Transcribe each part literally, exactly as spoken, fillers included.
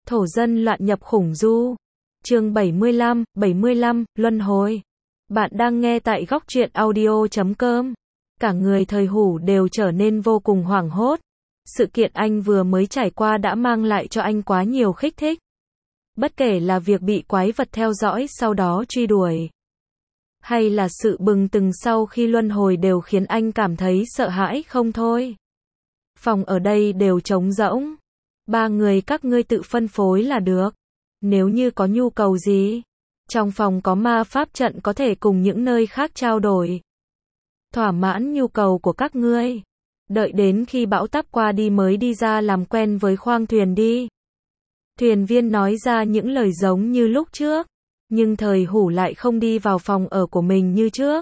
Thổ dân loạn nhập khủng du. Chương bảy mươi lăm, bảy mươi lăm, Luân hồi. Bạn đang nghe tại góc truyện audio chấm com. Cả người thời Hủ đều trở nên vô cùng hoảng hốt. Sự kiện anh vừa mới trải qua đã mang lại cho anh quá nhiều kích thích. Bất kể là việc bị quái vật theo dõi sau đó truy đuổi, hay là sự bừng tỉnh sau khi luân hồi đều khiến anh cảm thấy sợ hãi không thôi. Phòng ở đây đều trống rỗng. Ba người các ngươi tự phân phối là được. Nếu như có nhu cầu gì, trong phòng có ma pháp trận có thể cùng những nơi khác trao đổi. Thỏa mãn nhu cầu của các ngươi. Đợi đến khi bão táp qua đi mới đi ra làm quen với khoang thuyền đi. Thuyền viên nói ra những lời giống như lúc trước, nhưng thời Hủ lại không đi vào phòng ở của mình như trước.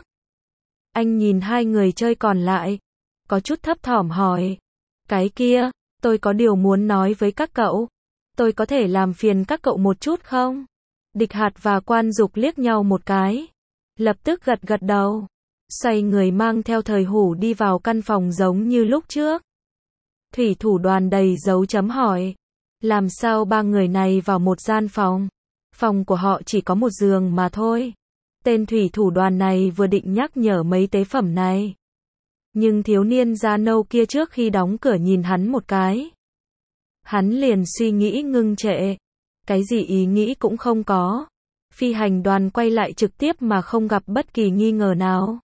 Anh nhìn hai người chơi còn lại, có chút thấp thỏm hỏi. Cái kia, tôi có điều muốn nói với các cậu. Tôi có thể làm phiền các cậu một chút không? Địch Hạt và Quan Dục liếc nhau một cái, lập tức gật gật đầu, xoay người mang theo thời Hủ đi vào căn phòng giống như lúc trước. Thủy thủ đoàn đầy dấu chấm hỏi. Làm sao ba người này vào một gian phòng? Phòng của họ chỉ có một giường mà thôi. Tên thủy thủ đoàn này vừa định nhắc nhở mấy tế phẩm này, nhưng thiếu niên da nâu kia trước khi đóng cửa nhìn hắn một cái, hắn liền suy nghĩ ngưng trệ. Cái gì ý nghĩ cũng không có. Phi hành đoàn quay lại trực tiếp mà không gặp bất kỳ nghi ngờ nào,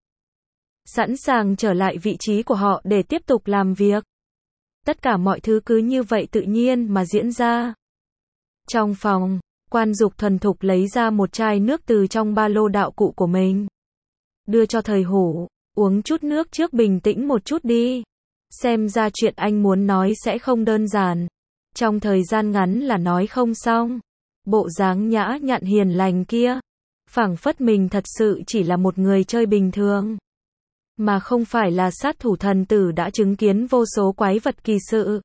sẵn sàng trở lại vị trí của họ để tiếp tục làm việc. Tất cả mọi thứ cứ như vậy tự nhiên mà diễn ra. Trong phòng, Quan Dục thuần thục lấy ra một chai nước từ trong ba lô đạo cụ của mình, đưa cho thời Hủ. Uống chút nước trước, bình tĩnh một chút đi. Xem ra chuyện anh muốn nói sẽ không đơn giản. Trong thời gian ngắn là nói không xong. Bộ dáng nhã nhặn hiền lành kia, phảng phất mình thật sự chỉ là một người chơi bình thường, mà không phải là sát thủ thần tử đã chứng kiến vô số quái vật kỳ sự.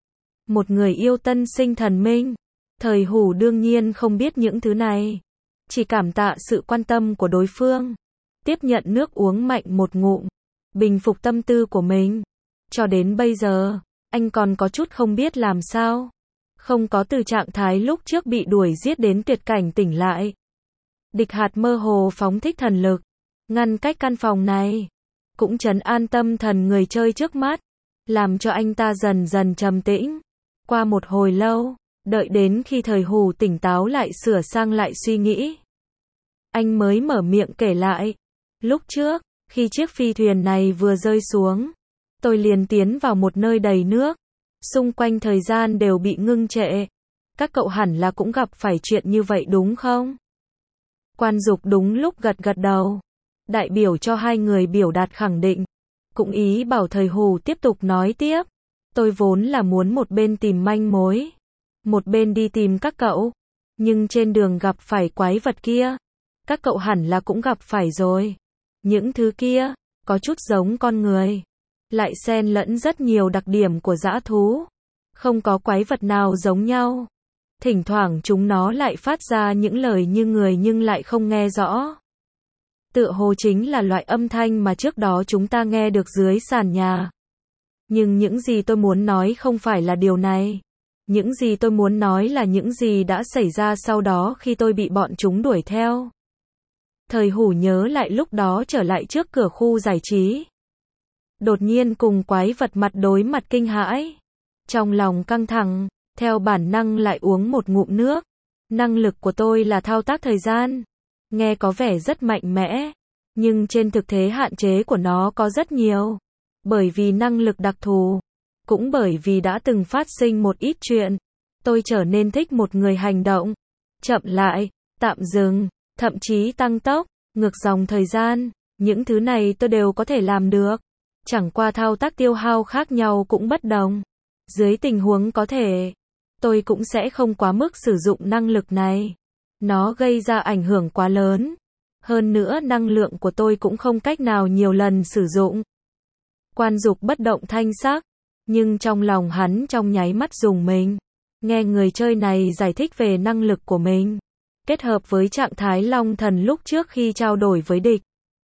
Một người yêu tân sinh thần minh. Thời Hủ đương nhiên không biết những thứ này, chỉ cảm tạ sự quan tâm của đối phương. Tiếp nhận nước uống mạnh một ngụm, bình phục tâm tư của mình. Cho đến bây giờ, anh còn có chút không biết làm sao. Không có từ trạng thái lúc trước bị đuổi giết đến tuyệt cảnh tỉnh lại. Địch Hạt mơ hồ phóng thích thần lực, ngăn cách căn phòng này, cũng trấn an tâm thần người chơi trước mắt, làm cho anh ta dần dần trầm tĩnh. Qua một hồi lâu, đợi đến khi thời Hủ tỉnh táo lại sửa sang lại suy nghĩ, anh mới mở miệng kể lại. Lúc trước, khi chiếc phi thuyền này vừa rơi xuống, tôi liền tiến vào một nơi đầy nước. Xung quanh thời gian đều bị ngưng trệ. Các cậu hẳn là cũng gặp phải chuyện như vậy đúng không? Quan Dục đúng lúc gật gật đầu, đại biểu cho hai người biểu đạt khẳng định, cũng ý bảo thời Hủ tiếp tục nói tiếp. Tôi vốn là muốn một bên tìm manh mối, một bên đi tìm các cậu, nhưng trên đường gặp phải quái vật kia. Các cậu hẳn là cũng gặp phải rồi. Những thứ kia, có chút giống con người, lại xen lẫn rất nhiều đặc điểm của dã thú. Không có quái vật nào giống nhau. Thỉnh thoảng chúng nó lại phát ra những lời như người nhưng lại không nghe rõ. Tựa hồ chính là loại âm thanh mà trước đó chúng ta nghe được dưới sàn nhà. Nhưng những gì tôi muốn nói không phải là điều này. Những gì tôi muốn nói là những gì đã xảy ra sau đó khi tôi bị bọn chúng đuổi theo. Thời Hủ nhớ lại lúc đó trở lại trước cửa khu giải trí, đột nhiên cùng quái vật mặt đối mặt kinh hãi. Trong lòng căng thẳng, theo bản năng lại uống một ngụm nước. Năng lực của tôi là thao tác thời gian. Nghe có vẻ rất mạnh mẽ, nhưng trên thực tế hạn chế của nó có rất nhiều. Bởi vì năng lực đặc thù, cũng bởi vì đã từng phát sinh một ít chuyện, tôi trở nên thích một người hành động chậm lại, tạm dừng, thậm chí tăng tốc, ngược dòng thời gian. Những thứ này tôi đều có thể làm được. Chẳng qua thao tác tiêu hao khác nhau cũng bất đồng. Dưới tình huống có thể, tôi cũng sẽ không quá mức sử dụng năng lực này. Nó gây ra ảnh hưởng quá lớn. Hơn nữa năng lượng của tôi cũng không cách nào nhiều lần sử dụng. Quan Dục bất động thanh sắc, nhưng trong lòng hắn trong nháy mắt rùng mình. Nghe người chơi này giải thích về năng lực của mình, kết hợp với trạng thái long thần lúc trước khi trao đổi với địch,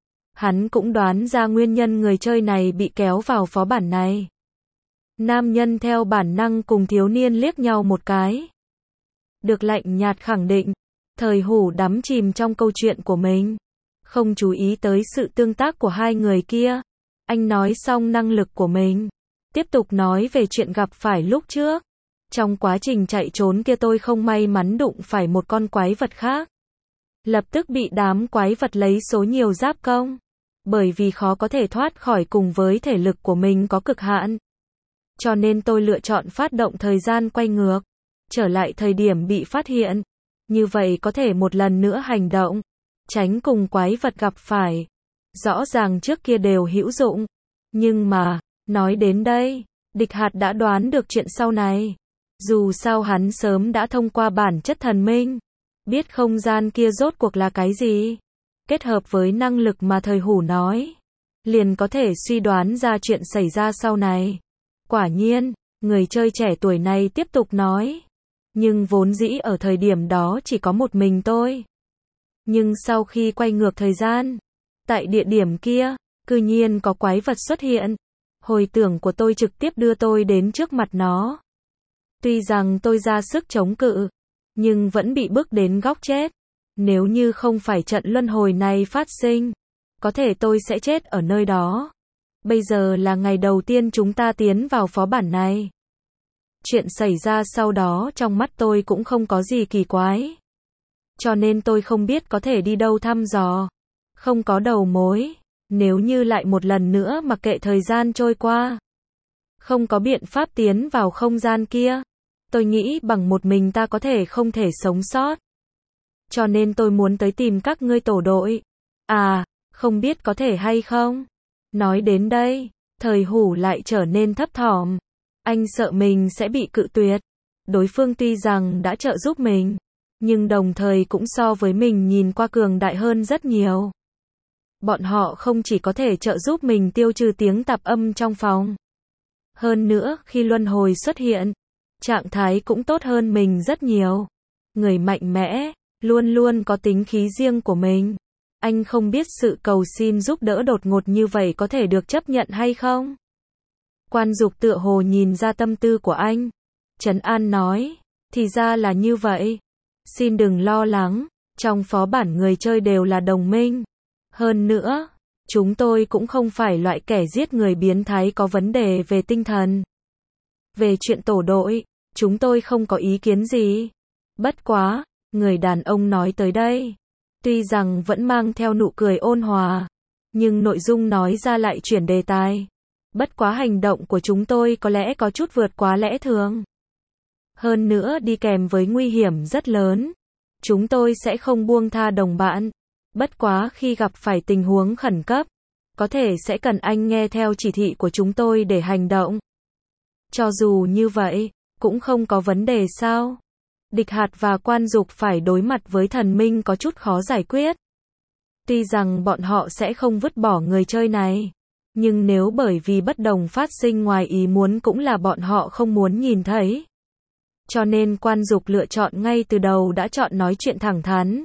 hắn cũng đoán ra nguyên nhân người chơi này bị kéo vào phó bản này. Nam nhân theo bản năng cùng thiếu niên liếc nhau một cái. được lạnh nhạt khẳng định. Thời Hủ đắm chìm trong câu chuyện của mình, không chú ý tới sự tương tác của hai người kia. Anh nói xong năng lực của mình, tiếp tục nói về chuyện gặp phải lúc trước. Trong quá trình chạy trốn kia tôi không may mắn đụng phải một con quái vật khác. Lập tức bị đám quái vật lấy số nhiều giáp công. Bởi vì khó có thể thoát khỏi cùng với thể lực của mình có cực hạn. Cho nên tôi lựa chọn phát động thời gian quay ngược, trở lại thời điểm bị phát hiện. Như vậy có thể một lần nữa hành động, tránh cùng quái vật gặp phải. Rõ ràng trước kia đều hữu dụng. Nhưng mà, nói đến đây, Địch Hạt đã đoán được chuyện sau này. Dù sao hắn sớm đã thông qua bản chất thần minh, biết không gian kia rốt cuộc là cái gì. Kết hợp với năng lực mà Thời Hủ nói, liền có thể suy đoán ra chuyện xảy ra sau này. Quả nhiên, người chơi trẻ tuổi này tiếp tục nói. Nhưng vốn dĩ ở thời điểm đó chỉ có một mình tôi. Nhưng sau khi quay ngược thời gian, tại địa điểm kia, cư nhiên có quái vật xuất hiện. Hồi tưởng của tôi trực tiếp đưa tôi đến trước mặt nó. Tuy rằng tôi ra sức chống cự, nhưng vẫn bị bước đến góc chết. Nếu như không phải trận luân hồi này phát sinh, có thể tôi sẽ chết ở nơi đó. Bây giờ là ngày đầu tiên chúng ta tiến vào phó bản này. Chuyện xảy ra sau đó trong mắt tôi cũng không có gì kỳ quái. Cho nên tôi không biết có thể đi đâu thăm dò. Không có đầu mối. Nếu như lại một lần nữa mặc kệ thời gian trôi qua, không có biện pháp tiến vào không gian kia, tôi nghĩ bằng một mình ta có thể không thể sống sót. Cho nên tôi muốn tới tìm các ngươi tổ đội. À, không biết có thể hay không? Nói đến đây, Thời Hủ lại trở nên thấp thỏm. Anh sợ mình sẽ bị cự tuyệt. Đối phương tuy rằng đã trợ giúp mình, nhưng đồng thời cũng so với mình nhìn qua cường đại hơn rất nhiều. Bọn họ không chỉ có thể trợ giúp mình tiêu trừ tiếng tạp âm trong phòng. Hơn nữa, khi luân hồi xuất hiện, trạng thái cũng tốt hơn mình rất nhiều. Người mạnh mẽ, luôn luôn có tính khí riêng của mình. Anh không biết sự cầu xin giúp đỡ đột ngột như vậy có thể được chấp nhận hay không? Quan Dục tựa hồ nhìn ra tâm tư của anh. Trấn An nói, thì ra là như vậy. Xin đừng lo lắng, trong phó bản người chơi đều là đồng minh. Hơn nữa, chúng tôi cũng không phải loại kẻ giết người biến thái có vấn đề về tinh thần. Về chuyện tổ đội, chúng tôi không có ý kiến gì. Bất quá, người đàn ông nói tới đây, tuy rằng vẫn mang theo nụ cười ôn hòa, nhưng nội dung nói ra lại chuyển đề tài. Bất quá hành động của chúng tôi có lẽ có chút vượt quá lẽ thường. Hơn nữa đi kèm với nguy hiểm rất lớn. Chúng tôi sẽ không buông tha đồng bạn. Bất quá khi gặp phải tình huống khẩn cấp, có thể sẽ cần anh nghe theo chỉ thị của chúng tôi để hành động. Cho dù như vậy, cũng không có vấn đề sao? Địch Hạt và Quan Dục phải đối mặt với thần minh có chút khó giải quyết. Tuy rằng bọn họ sẽ không vứt bỏ người chơi này, nhưng nếu bởi vì bất đồng phát sinh ngoài ý muốn cũng là bọn họ không muốn nhìn thấy. Cho nên Quan Dục lựa chọn ngay từ đầu đã chọn nói chuyện thẳng thắn,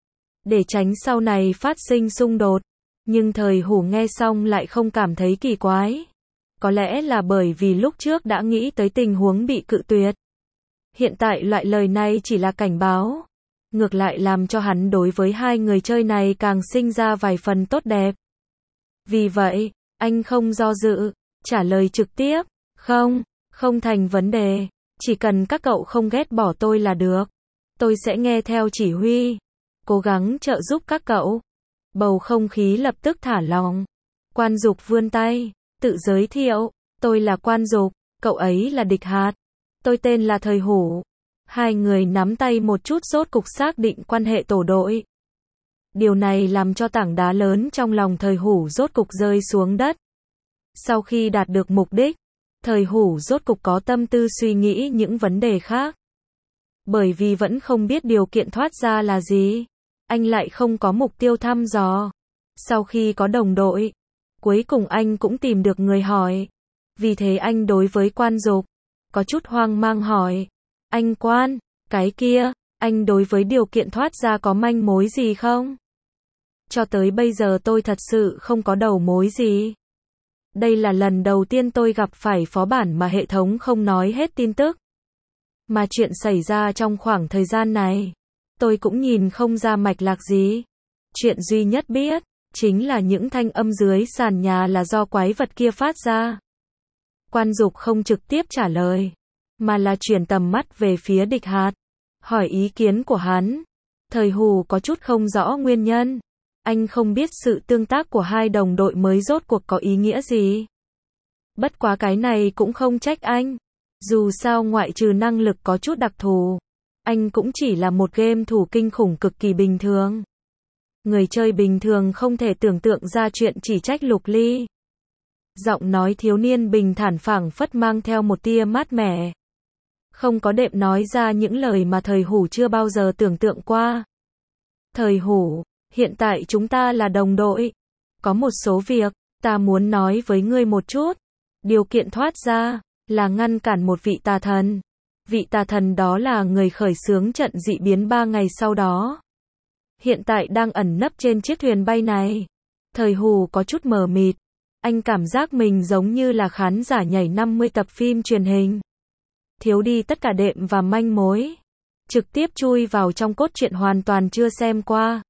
để tránh sau này phát sinh xung đột. Nhưng Thời Hủ nghe xong lại không cảm thấy kỳ quái. Có lẽ là bởi vì lúc trước đã nghĩ tới tình huống bị cự tuyệt. Hiện tại loại lời này chỉ là cảnh báo. Ngược lại làm cho hắn đối với hai người chơi này càng sinh ra vài phần tốt đẹp. Vì vậy, anh không do dự, trả lời trực tiếp. Không, không thành vấn đề. Chỉ cần các cậu không ghét bỏ tôi là được. Tôi sẽ nghe theo chỉ huy, cố gắng trợ giúp các cậu. Bầu không khí lập tức thả lỏng. Quan Dục vươn tay, tự giới thiệu. Tôi là Quan Dục, cậu ấy là Địch Hạt. Tôi tên là Thời Hủ. Hai người nắm tay một chút rốt cục xác định quan hệ tổ đội. Điều này làm cho tảng đá lớn trong lòng Thời Hủ rốt cục rơi xuống đất. Sau khi đạt được mục đích, Thời Hủ rốt cục có tâm tư suy nghĩ những vấn đề khác. Bởi vì vẫn không biết điều kiện thoát ra là gì, anh lại không có mục tiêu thăm dò. Sau khi có đồng đội, cuối cùng anh cũng tìm được người hỏi. Vì thế anh đối với Quan Dục có chút hoang mang hỏi. Anh Quan, cái kia, anh đối với điều kiện thoát ra có manh mối gì không? Cho tới bây giờ tôi thật sự không có đầu mối gì. Đây là lần đầu tiên tôi gặp phải phó bản mà hệ thống không nói hết tin tức. Mà chuyện xảy ra trong khoảng thời gian này, tôi cũng nhìn không ra mạch lạc gì. Chuyện duy nhất biết, chính là những thanh âm dưới sàn nhà là do quái vật kia phát ra. Quan Dục không trực tiếp trả lời, mà là chuyển tầm mắt về phía Địch Hạt, hỏi ý kiến của hắn. Thời Hủ có chút không rõ nguyên nhân. Anh không biết sự tương tác của hai đồng đội mới rốt cuộc có ý nghĩa gì. Bất quá cái này cũng không trách anh. Dù sao ngoại trừ năng lực có chút đặc thù, anh cũng chỉ là một game thủ kinh khủng cực kỳ bình thường. Người chơi bình thường không thể tưởng tượng ra chuyện chỉ trách Lục Ly. Giọng nói thiếu niên bình thản phảng phất mang theo một tia mát mẻ. Không có đệm nói ra những lời mà Thời Hủ chưa bao giờ tưởng tượng qua. Thời Hủ, hiện tại chúng ta là đồng đội. Có một số việc, ta muốn nói với ngươi một chút. Điều kiện thoát ra, là ngăn cản một vị tà thần. Vị tà thần đó là người khởi xướng trận dị biến ba ngày sau đó. Hiện tại đang ẩn nấp trên chiếc thuyền bay này. Thời Hủ có chút mờ mịt. Anh cảm giác mình giống như là khán giả nhảy năm mươi tập phim truyền hình. Thiếu đi tất cả đệm và manh mối. Trực tiếp chui vào trong cốt truyện hoàn toàn chưa xem qua.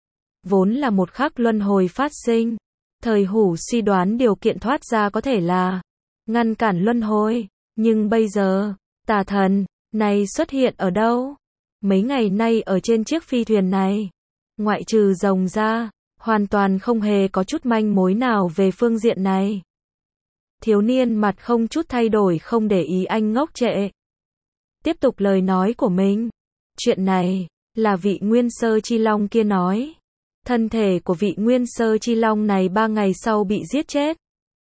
Vốn là một khắc luân hồi phát sinh. Thời Hủ suy đoán điều kiện thoát ra có thể là ngăn cản luân hồi. Nhưng bây giờ, tà thần này xuất hiện ở đâu? Mấy ngày nay ở trên chiếc phi thuyền này, ngoại trừ rồng ra, hoàn toàn không hề có chút manh mối nào về phương diện này. Thiếu niên mặt không chút thay đổi không để ý anh ngốc trệ. Tiếp tục lời nói của mình. Chuyện này, là vị Nguyên Sơ Chi Long kia nói. Thân thể của vị Nguyên Sơ Chi Long này ba ngày sau bị giết chết.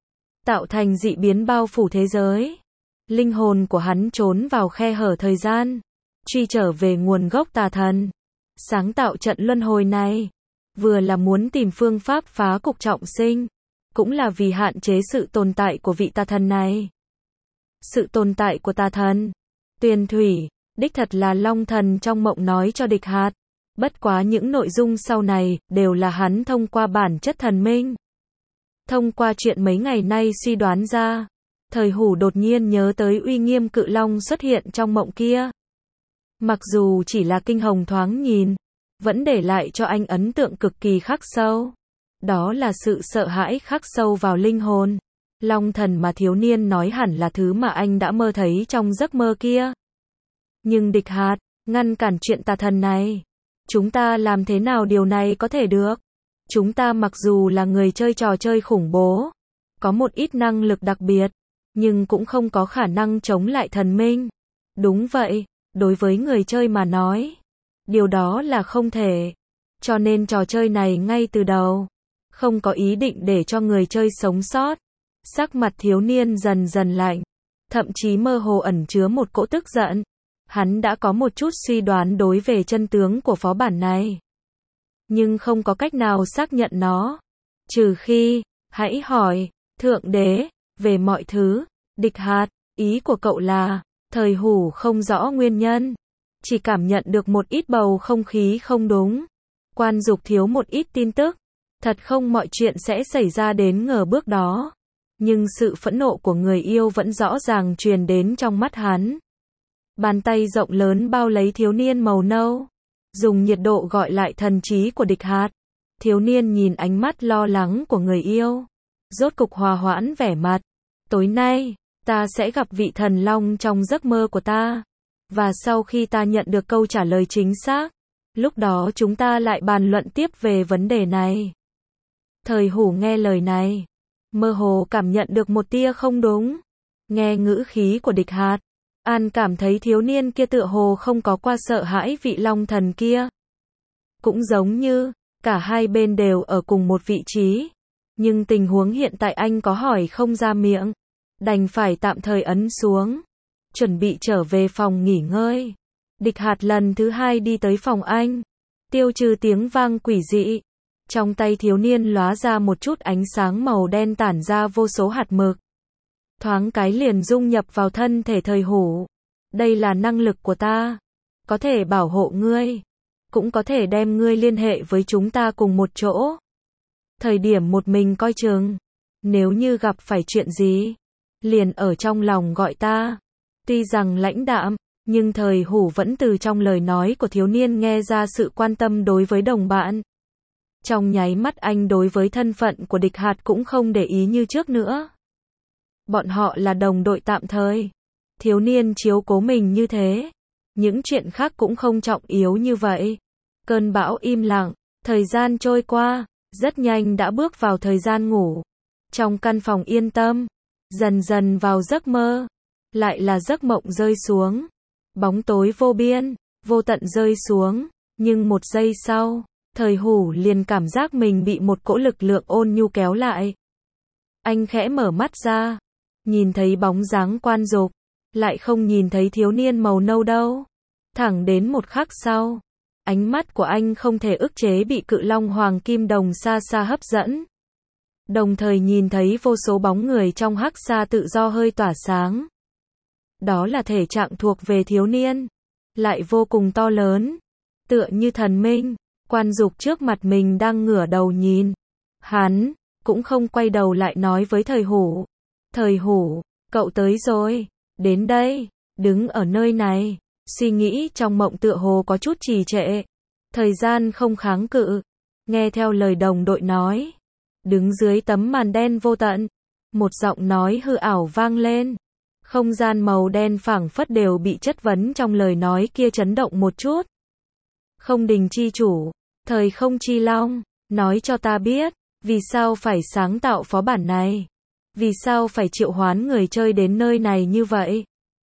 Tạo thành dị biến bao phủ thế giới. Linh hồn của hắn trốn vào khe hở thời gian. Truy trở về nguồn gốc tà thần. Sáng tạo trận luân hồi này. Vừa là muốn tìm phương pháp phá cục trọng sinh. Cũng là vì hạn chế sự tồn tại của vị tà thần này. Sự tồn tại của tà thần. Tuyền Thủy, đích thật là Long Thần trong mộng nói cho Địch Hạt. Bất quá những nội dung sau này, đều là hắn thông qua bản chất thần minh. Thông qua chuyện mấy ngày nay suy đoán ra. Thời Hủ đột nhiên nhớ tới uy nghiêm cự long xuất hiện trong mộng kia. Mặc dù chỉ là kinh hồng thoáng nhìn, vẫn để lại cho anh ấn tượng cực kỳ khắc sâu. Đó là sự sợ hãi khắc sâu vào linh hồn. Long thần mà thiếu niên nói hẳn là thứ mà anh đã mơ thấy trong giấc mơ kia. Nhưng Địch Hạt, ngăn cản chuyện tà thần này. Chúng ta làm thế nào điều này có thể được? Chúng ta mặc dù là người chơi trò chơi khủng bố, có một ít năng lực đặc biệt, nhưng cũng không có khả năng chống lại thần minh. Đúng vậy, đối với người chơi mà nói, điều đó là không thể. Cho nên trò chơi này ngay từ đầu, không có ý định để cho người chơi sống sót. Sắc mặt thiếu niên dần dần lạnh, thậm chí mơ hồ ẩn chứa một cỗ tức giận. Hắn đã có một chút suy đoán đối về chân tướng của phó bản này, nhưng không có cách nào xác nhận nó. Trừ khi, hãy hỏi, Thượng Đế, về mọi thứ. Địch Hạt, ý của cậu là, Thời Hủ không rõ nguyên nhân, chỉ cảm nhận được một ít bầu không khí không đúng. Quan Dục thiếu một ít tin tức. Thật không mọi chuyện sẽ xảy ra đến ngờ bước đó. Nhưng sự phẫn nộ của người yêu vẫn rõ ràng truyền đến trong mắt hắn. Bàn tay rộng lớn bao lấy thiếu niên màu nâu. Dùng nhiệt độ gọi lại thần trí của Địch Hạt. Thiếu niên nhìn ánh mắt lo lắng của người yêu. Rốt cục hòa hoãn vẻ mặt. Tối nay, ta sẽ gặp vị thần long trong giấc mơ của ta. Và sau khi ta nhận được câu trả lời chính xác, lúc đó chúng ta lại bàn luận tiếp về vấn đề này. Thời Hủ nghe lời này, mơ hồ cảm nhận được một tia không đúng. Nghe ngữ khí của Địch Hạt, An cảm thấy thiếu niên kia tựa hồ không có qua sợ hãi vị long thần kia. Cũng giống như, cả hai bên đều ở cùng một vị trí. Nhưng tình huống hiện tại anh có hỏi không ra miệng. Đành phải tạm thời ấn xuống. Chuẩn bị trở về phòng nghỉ ngơi. Địch Hạt lần thứ hai đi tới phòng anh. Tiêu trừ tiếng vang quỷ dị. Trong tay thiếu niên lóa ra một chút ánh sáng màu đen tản ra vô số hạt mực. Thoáng cái liền dung nhập vào thân thể Thời Hủ. Đây là năng lực của ta. Có thể bảo hộ ngươi. Cũng có thể đem ngươi liên hệ với chúng ta cùng một chỗ. Thời điểm một mình coi chừng. Nếu như gặp phải chuyện gì, liền ở trong lòng gọi ta. Tuy rằng lãnh đạm, Nhưng thời hủ vẫn từ trong lời nói của thiếu niên nghe ra sự quan tâm đối với đồng bạn. Trong nháy mắt anh đối với thân phận của Địch Hạt cũng không để ý như trước nữa. Bọn họ là đồng đội tạm thời. Thiếu niên chiếu cố mình như thế. Những chuyện khác cũng không trọng yếu như vậy. Cơn bão im lặng, thời gian trôi qua, rất nhanh đã bước vào thời gian ngủ. Trong căn phòng yên tâm, dần dần vào giấc mơ, lại là giấc mộng rơi xuống. Bóng tối vô biên, vô tận rơi xuống, nhưng một giây sau, thời hủ liền cảm giác mình bị một cỗ lực lượng ôn nhu kéo lại. Anh khẽ mở mắt ra, nhìn thấy bóng dáng Quan Dục, lại không nhìn thấy thiếu niên màu nâu đâu. Thẳng đến một khắc sau, ánh mắt của anh không thể ức chế bị cự long hoàng kim đồng xa xa hấp dẫn. Đồng thời nhìn thấy vô số bóng người trong hắc sa tự do hơi tỏa sáng. Đó là thể trạng thuộc về thiếu niên, lại vô cùng to lớn, tựa như thần minh. Quan Dục trước mặt mình đang ngửa đầu nhìn. Hắn cũng không quay đầu lại nói với thời hủ. Thời hủ, cậu tới rồi, đến đây, đứng ở nơi này. Suy nghĩ trong mộng tựa hồ có chút trì trệ. Thời gian không kháng cự, nghe theo lời đồng đội nói. Đứng dưới tấm màn đen vô tận, một giọng nói hư ảo vang lên. Không gian màu đen phảng phất đều bị chất vấn trong lời nói kia chấn động một chút. Không Đình chi chủ, thời không chi long, nói cho ta biết, vì sao phải sáng tạo phó bản này? Vì sao phải triệu hoán người chơi đến nơi này như vậy?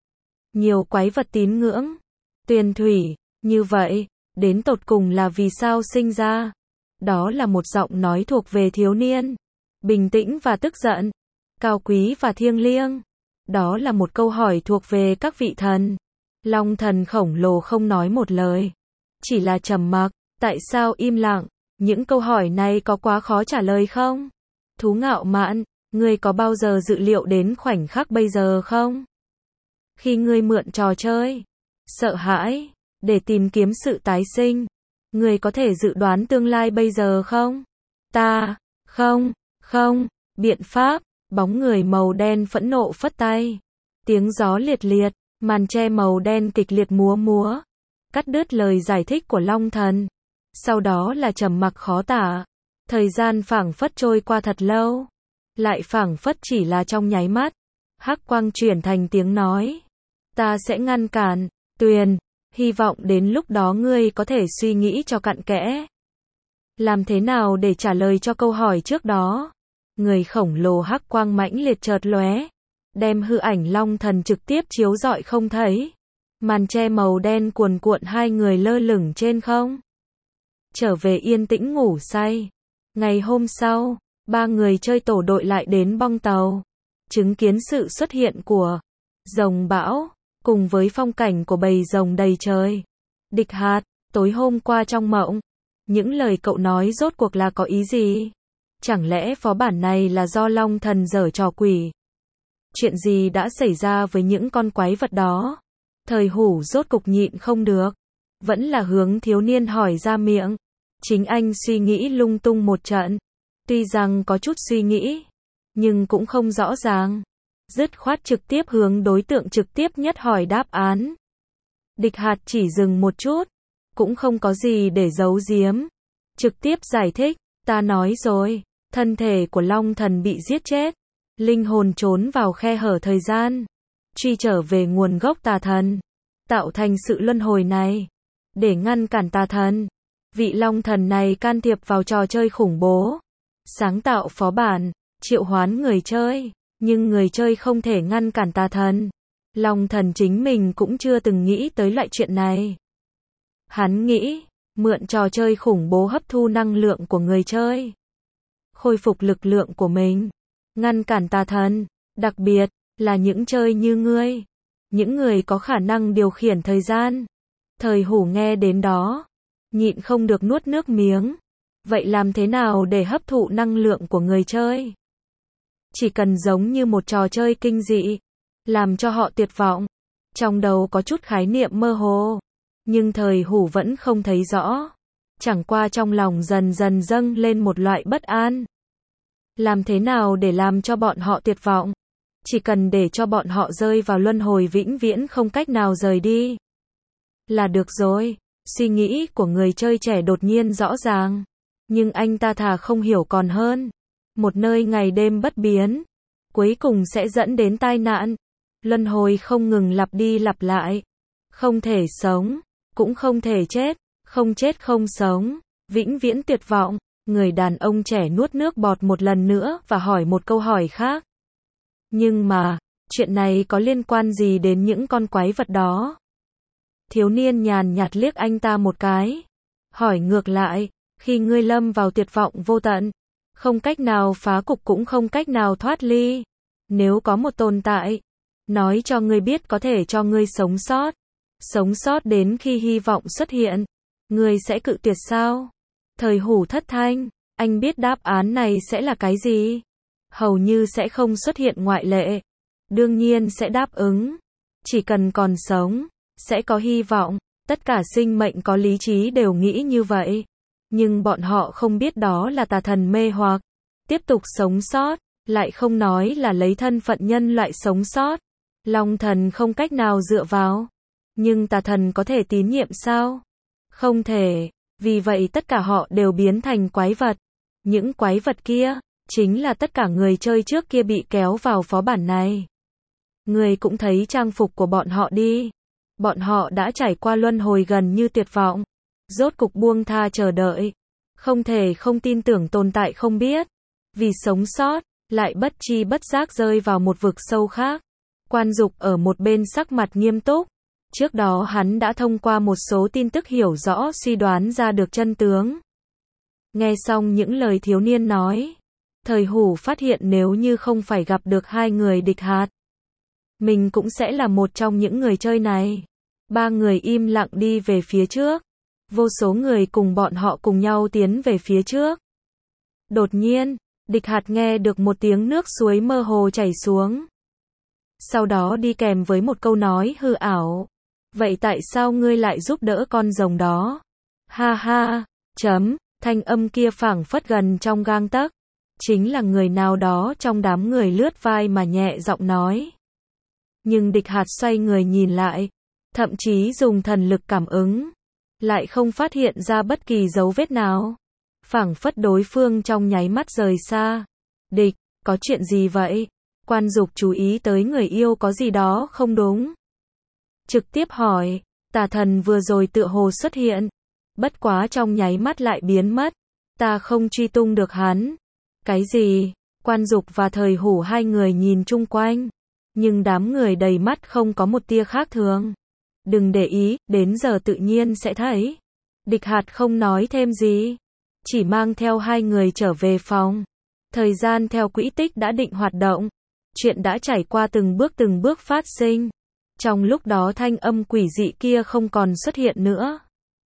Nhiều quái vật tín ngưỡng, tuyền thủy, như vậy, đến tột cùng là vì sao sinh ra? Đó là một giọng nói thuộc về thiếu niên, bình tĩnh và tức giận, cao quý và thiêng liêng. Đó là một câu hỏi thuộc về các vị thần. Long thần khổng lồ không nói một lời, chỉ là trầm mặc. Tại sao im lặng? Những câu hỏi này có quá khó trả lời không? Thú ngạo mạn, ngươi có bao giờ dự liệu đến khoảnh khắc bây giờ không? Khi ngươi mượn trò chơi, sợ hãi, để tìm kiếm sự tái sinh, ngươi có thể dự đoán tương lai bây giờ không? Ta, không, không, biện pháp, bóng người màu đen phẫn nộ phất tay. Tiếng gió liệt liệt, màn che màu đen kịch liệt múa múa, cắt đứt lời giải thích của Long thần. Sau đó là trầm mặc khó tả. Thời gian phảng phất trôi qua thật lâu, lại phảng phất chỉ là trong nháy mắt. Hắc quang chuyển thành tiếng nói. Ta sẽ ngăn cản, Tuyền, hy vọng đến lúc đó ngươi có thể suy nghĩ cho cặn kẽ. Làm thế nào để trả lời cho câu hỏi trước đó? Người khổng lồ hắc quang mãnh liệt chợt lóe, đem hư ảnh Long thần trực tiếp chiếu rọi không thấy. Màn che màu đen cuồn cuộn hai người lơ lửng trên không. Trở về yên tĩnh ngủ say. Ngày hôm sau, ba người chơi tổ đội lại đến bong tàu, chứng kiến sự xuất hiện của rồng bão, cùng với phong cảnh của bầy rồng đầy trời. Địch Hạt, tối hôm qua trong mộng, những lời cậu nói rốt cuộc là có ý gì? Chẳng lẽ phó bản này là do Long thần giở trò quỷ? Chuyện gì đã xảy ra với những con quái vật đó? Thời hủ rốt cục nhịn không được, vẫn là hướng thiếu niên hỏi ra miệng. Chính anh suy nghĩ lung tung một trận, tuy rằng có chút suy nghĩ, nhưng cũng không rõ ràng. Dứt khoát trực tiếp hướng đối tượng trực tiếp nhất hỏi đáp án. Địch Hạt chỉ dừng một chút, cũng không có gì để giấu giếm, trực tiếp giải thích. Ta nói rồi, thân thể của Long thần bị giết chết, linh hồn trốn vào khe hở thời gian, truy trở về nguồn gốc tà thần, tạo thành sự luân hồi này. Để ngăn cản tà thần, vị Long thần này can thiệp vào trò chơi khủng bố, sáng tạo phó bản, triệu hoán người chơi, nhưng người chơi không thể ngăn cản tà thần. Long thần chính mình cũng chưa từng nghĩ tới loại chuyện này. Hắn nghĩ, mượn trò chơi khủng bố hấp thu năng lượng của người chơi, khôi phục lực lượng của mình, ngăn cản tà thần, đặc biệt là những chơi như ngươi, những người có khả năng điều khiển thời gian. Thời hủ nghe đến đó, nhịn không được nuốt nước miếng. Vậy làm thế nào để hấp thụ năng lượng của người chơi? Chỉ cần giống như một trò chơi kinh dị, làm cho họ tuyệt vọng. Trong đầu có chút khái niệm mơ hồ, nhưng thời hủ vẫn không thấy rõ. Chẳng qua trong lòng dần dần dâng lên một loại bất an. Làm thế nào để làm cho bọn họ tuyệt vọng? Chỉ cần để cho bọn họ rơi vào luân hồi vĩnh viễn không cách nào rời đi. là được rồi. Suy nghĩ của người chơi trẻ đột nhiên rõ ràng. Nhưng anh ta thà không hiểu còn hơn. Một nơi ngày đêm bất biến, cuối cùng sẽ dẫn đến tai nạn. Luân hồi không ngừng lặp đi lặp lại. Không thể sống, cũng không thể chết, không chết không sống, vĩnh viễn tuyệt vọng. Người đàn ông trẻ nuốt nước bọt một lần nữa và hỏi một câu hỏi khác. Nhưng mà, chuyện này có liên quan gì đến những con quái vật đó? Thiếu niên nhàn nhạt liếc anh ta một cái. Hỏi ngược lại, khi ngươi lâm vào tuyệt vọng vô tận, không cách nào phá cục cũng không cách nào thoát ly. Nếu có một tồn tại, nói cho ngươi biết có thể cho ngươi sống sót, sống sót đến khi hy vọng xuất hiện, ngươi sẽ cự tuyệt sao? Thời Hủ thất thanh, anh biết đáp án này sẽ là cái gì? Hầu như sẽ không xuất hiện ngoại lệ. Đương nhiên sẽ đáp ứng. Chỉ cần còn sống, sẽ có hy vọng. Tất cả sinh mệnh có lý trí đều nghĩ như vậy. Nhưng bọn họ không biết đó là tà thần mê hoặc. Tiếp tục sống sót, lại không nói là lấy thân phận nhân loại sống sót. Long thần không cách nào dựa vào. Nhưng tà thần có thể tín nhiệm sao? Không thể. Vì vậy tất cả họ đều biến thành quái vật. Những quái vật kia, chính là tất cả người chơi trước kia bị kéo vào phó bản này. Người cũng thấy trang phục của bọn họ đi. Bọn họ đã trải qua luân hồi gần như tuyệt vọng. Rốt cục buông tha chờ đợi. Không thể không tin tưởng tồn tại không biết. Vì sống sót, lại bất chi bất giác rơi vào một vực sâu khác. Quan Dục ở một bên sắc mặt nghiêm túc. Trước đó hắn đã thông qua một số tin tức hiểu rõ suy đoán ra được chân tướng. Nghe xong những lời thiếu niên nói, Thời Hủ phát hiện nếu như không phải gặp được hai người địch hạt, mình cũng sẽ là một trong những người chơi này. Ba người im lặng đi về phía trước. Vô số người cùng bọn họ cùng nhau tiến về phía trước. Đột nhiên, địch hạt nghe được một tiếng nước suối mơ hồ chảy xuống. Sau đó đi kèm với một câu nói hư ảo. Vậy tại sao ngươi lại giúp đỡ con rồng đó? Ha ha, chấm, thanh âm kia phảng phất gần trong gang tấc. Chính là người nào đó trong đám người lướt vai mà nhẹ giọng nói. Nhưng địch hạt xoay người nhìn lại, thậm chí dùng thần lực cảm ứng, lại không phát hiện ra bất kỳ dấu vết nào. Phảng phất đối phương trong nháy mắt rời xa. Địch, có chuyện gì vậy? Quan Dục chú ý tới người yêu có gì đó không đúng. Trực tiếp hỏi, tà thần vừa rồi tựa hồ xuất hiện. Bất quá trong nháy mắt lại biến mất. Ta không truy tung được hắn. Cái gì? Quan Dục và Thời Hủ hai người nhìn chung quanh. Nhưng đám người đầy mắt không có một tia khác thường. Đừng để ý, đến giờ tự nhiên sẽ thấy. Địch hạt không nói thêm gì. Chỉ mang theo hai người trở về phòng. Thời gian theo quỹ tích đã định hoạt động. Chuyện đã trải qua từng bước từng bước phát sinh. Trong lúc đó thanh âm quỷ dị kia không còn xuất hiện nữa.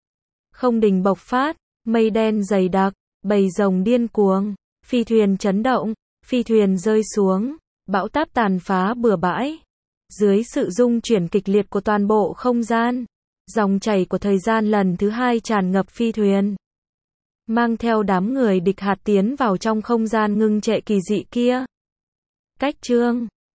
Không đình bộc phát, mây đen dày đặc, bầy rồng điên cuồng, phi thuyền chấn động, phi thuyền rơi xuống, bão táp tàn phá bừa bãi. Dưới sự rung chuyển kịch liệt của toàn bộ không gian, dòng chảy của thời gian lần thứ hai tràn ngập phi thuyền. Mang theo đám người địch hạt tiến vào trong không gian ngưng trệ kỳ dị kia. Cách chương